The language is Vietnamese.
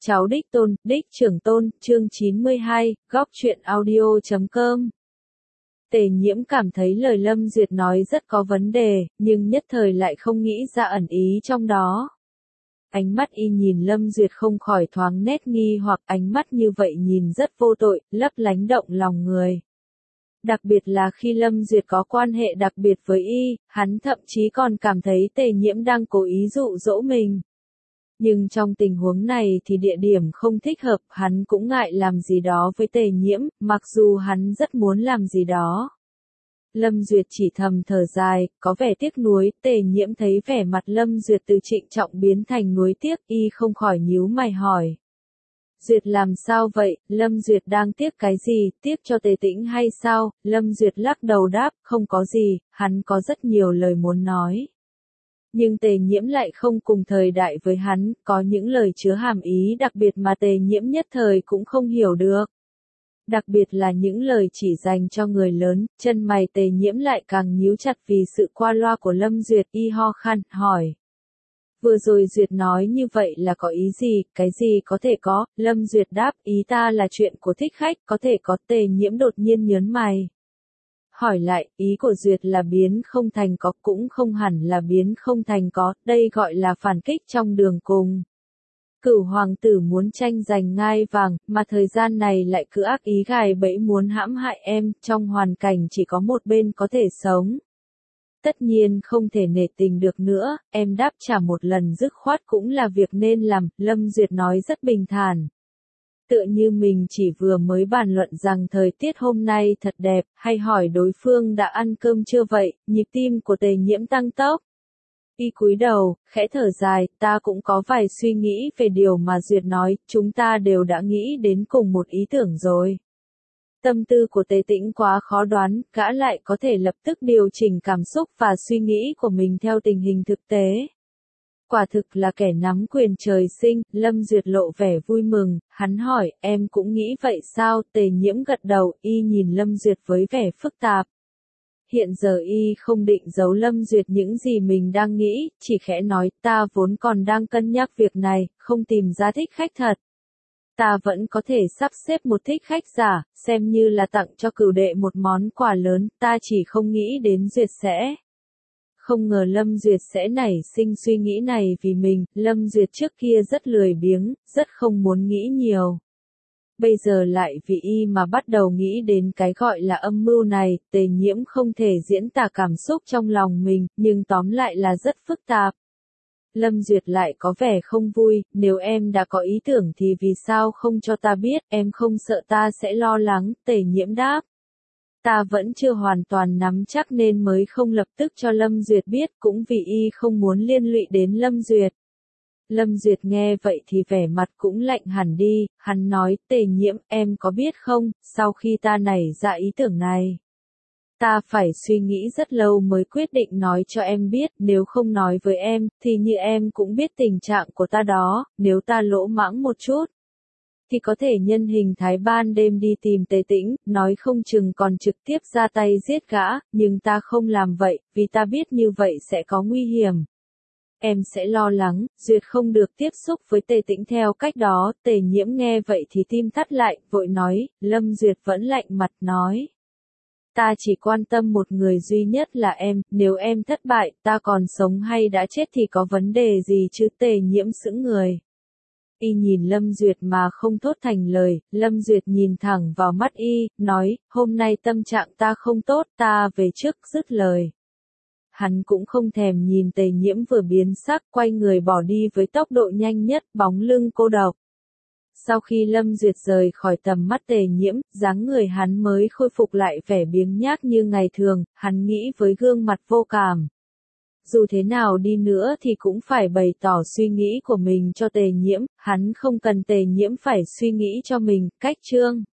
Cháu đích tôn, đích trưởng tôn, chương 92, góc truyện audio.com. Tề Nhiễm cảm thấy lời Lâm Duyệt nói rất có vấn đề, nhưng nhất thời lại không nghĩ ra ẩn ý trong đó. Ánh mắt y nhìn Lâm Duyệt không khỏi thoáng nét nghi hoặc ánh mắt như vậy nhìn rất vô tội, lấp lánh động lòng người. Đặc biệt là khi Lâm Duyệt có quan hệ đặc biệt với y, hắn thậm chí còn cảm thấy Tề Nhiễm đang cố ý dụ dỗ mình. Nhưng trong tình huống này thì địa điểm không thích hợp, hắn cũng ngại làm gì đó với Tề Nhiễm, mặc dù hắn rất muốn làm gì đó. Lâm Duyệt chỉ thầm thở dài, có vẻ tiếc nuối, Tề Nhiễm thấy vẻ mặt Lâm Duyệt từ trịnh trọng biến thành nuối tiếc, y không khỏi nhíu mày hỏi. Duyệt làm sao vậy, Lâm Duyệt đang tiếc cái gì, tiếc cho Tề Tĩnh hay sao? Lâm Duyệt lắc đầu đáp, không có gì, hắn có rất nhiều lời muốn nói. Nhưng Tề Nhiễm lại không cùng thời đại với hắn, có những lời chứa hàm ý đặc biệt mà Tề Nhiễm nhất thời cũng không hiểu được. Đặc biệt là những lời chỉ dành cho người lớn, chân mày Tề Nhiễm lại càng nhíu chặt vì sự qua loa của Lâm Duyệt, y ho khan, hỏi. Vừa rồi Duyệt nói như vậy là có ý gì, cái gì có thể có, Lâm Duyệt đáp, ý ta là chuyện của thích khách, có thể có. Tề Nhiễm đột nhiên nhớn mày. Hỏi lại, ý của Duyệt là biến không thành có, cũng không hẳn là biến không thành có, đây gọi là phản kích trong đường cùng. Cửu hoàng tử muốn tranh giành ngai vàng, mà thời gian này lại cứ ác ý gài bẫy muốn hãm hại em, trong hoàn cảnh chỉ có một bên có thể sống. Tất nhiên không thể nể tình được nữa, em đáp trả một lần dứt khoát cũng là việc nên làm, Lâm Duyệt nói rất bình thản. Tựa như mình chỉ vừa mới bàn luận rằng thời tiết hôm nay thật đẹp, hay hỏi đối phương đã ăn cơm chưa vậy, nhịp tim của Tề Nhiễm tăng tốc. Y cúi đầu, khẽ thở dài, ta cũng có vài suy nghĩ về điều mà Duyệt nói, chúng ta đều đã nghĩ đến cùng một ý tưởng rồi. Tâm tư của Tề Tĩnh quá khó đoán, gã lại có thể lập tức điều chỉnh cảm xúc và suy nghĩ của mình theo tình hình thực tế. Quả thực là kẻ nắm quyền trời sinh, Lâm Duyệt lộ vẻ vui mừng, hắn hỏi, em cũng nghĩ vậy sao? Tề Nhiễm gật đầu, y nhìn Lâm Duyệt với vẻ phức tạp. Hiện giờ y không định giấu Lâm Duyệt những gì mình đang nghĩ, chỉ khẽ nói, ta vốn còn đang cân nhắc việc này, không tìm ra thích khách thật. Ta vẫn có thể sắp xếp một thích khách giả, xem như là tặng cho cửu đệ một món quà lớn, ta chỉ không nghĩ đến Duyệt sẽ. Không ngờ Lâm Duyệt sẽ nảy sinh suy nghĩ này vì mình, Lâm Duyệt trước kia rất lười biếng, rất không muốn nghĩ nhiều. Bây giờ lại vì y mà bắt đầu nghĩ đến cái gọi là âm mưu này, Tề Nhiễm không thể diễn tả cảm xúc trong lòng mình, nhưng tóm lại là rất phức tạp. Lâm Duyệt lại có vẻ không vui, nếu em đã có ý tưởng thì vì sao không cho ta biết, em không sợ ta sẽ lo lắng, Tề Nhiễm đáp. Ta vẫn chưa hoàn toàn nắm chắc nên mới không lập tức cho Lâm Duyệt biết, cũng vì y không muốn liên lụy đến Lâm Duyệt. Lâm Duyệt nghe vậy thì vẻ mặt cũng lạnh hẳn đi, hắn nói, Tề Nhiễm, em có biết không, sau khi ta nảy ra ý tưởng này. Ta phải suy nghĩ rất lâu mới quyết định nói cho em biết, nếu không nói với em, thì như em cũng biết tình trạng của ta đó, nếu ta lỗ mãng một chút. Thì có thể nhân hình thái ban đêm đi tìm Tề Tĩnh, nói không chừng còn trực tiếp ra tay giết gã, nhưng ta không làm vậy, vì ta biết như vậy sẽ có nguy hiểm. Em sẽ lo lắng, Duyệt không được tiếp xúc với Tề Tĩnh theo cách đó, Tề Nhiễm nghe vậy thì tim thắt lại, vội nói, Lâm Duyệt vẫn lạnh mặt nói. Ta chỉ quan tâm một người duy nhất là em, nếu em thất bại, ta còn sống hay đã chết thì có vấn đề gì chứ? Tề Nhiễm sững người. Y nhìn Lâm Duyệt mà không thốt thành lời, Lâm Duyệt nhìn thẳng vào mắt y, nói, hôm nay tâm trạng ta không tốt, ta về trước, dứt lời. Hắn cũng không thèm nhìn Tề Nhiễm vừa biến sắc, quay người bỏ đi với tốc độ nhanh nhất, bóng lưng cô độc. Sau khi Lâm Duyệt rời khỏi tầm mắt Tề Nhiễm, dáng người hắn mới khôi phục lại vẻ biếng nhác như ngày thường, hắn nghĩ với gương mặt vô cảm. Dù thế nào đi nữa thì cũng phải bày tỏ suy nghĩ của mình cho Tề Nhiễm, hắn không cần Tề Nhiễm phải suy nghĩ cho mình, cách chương.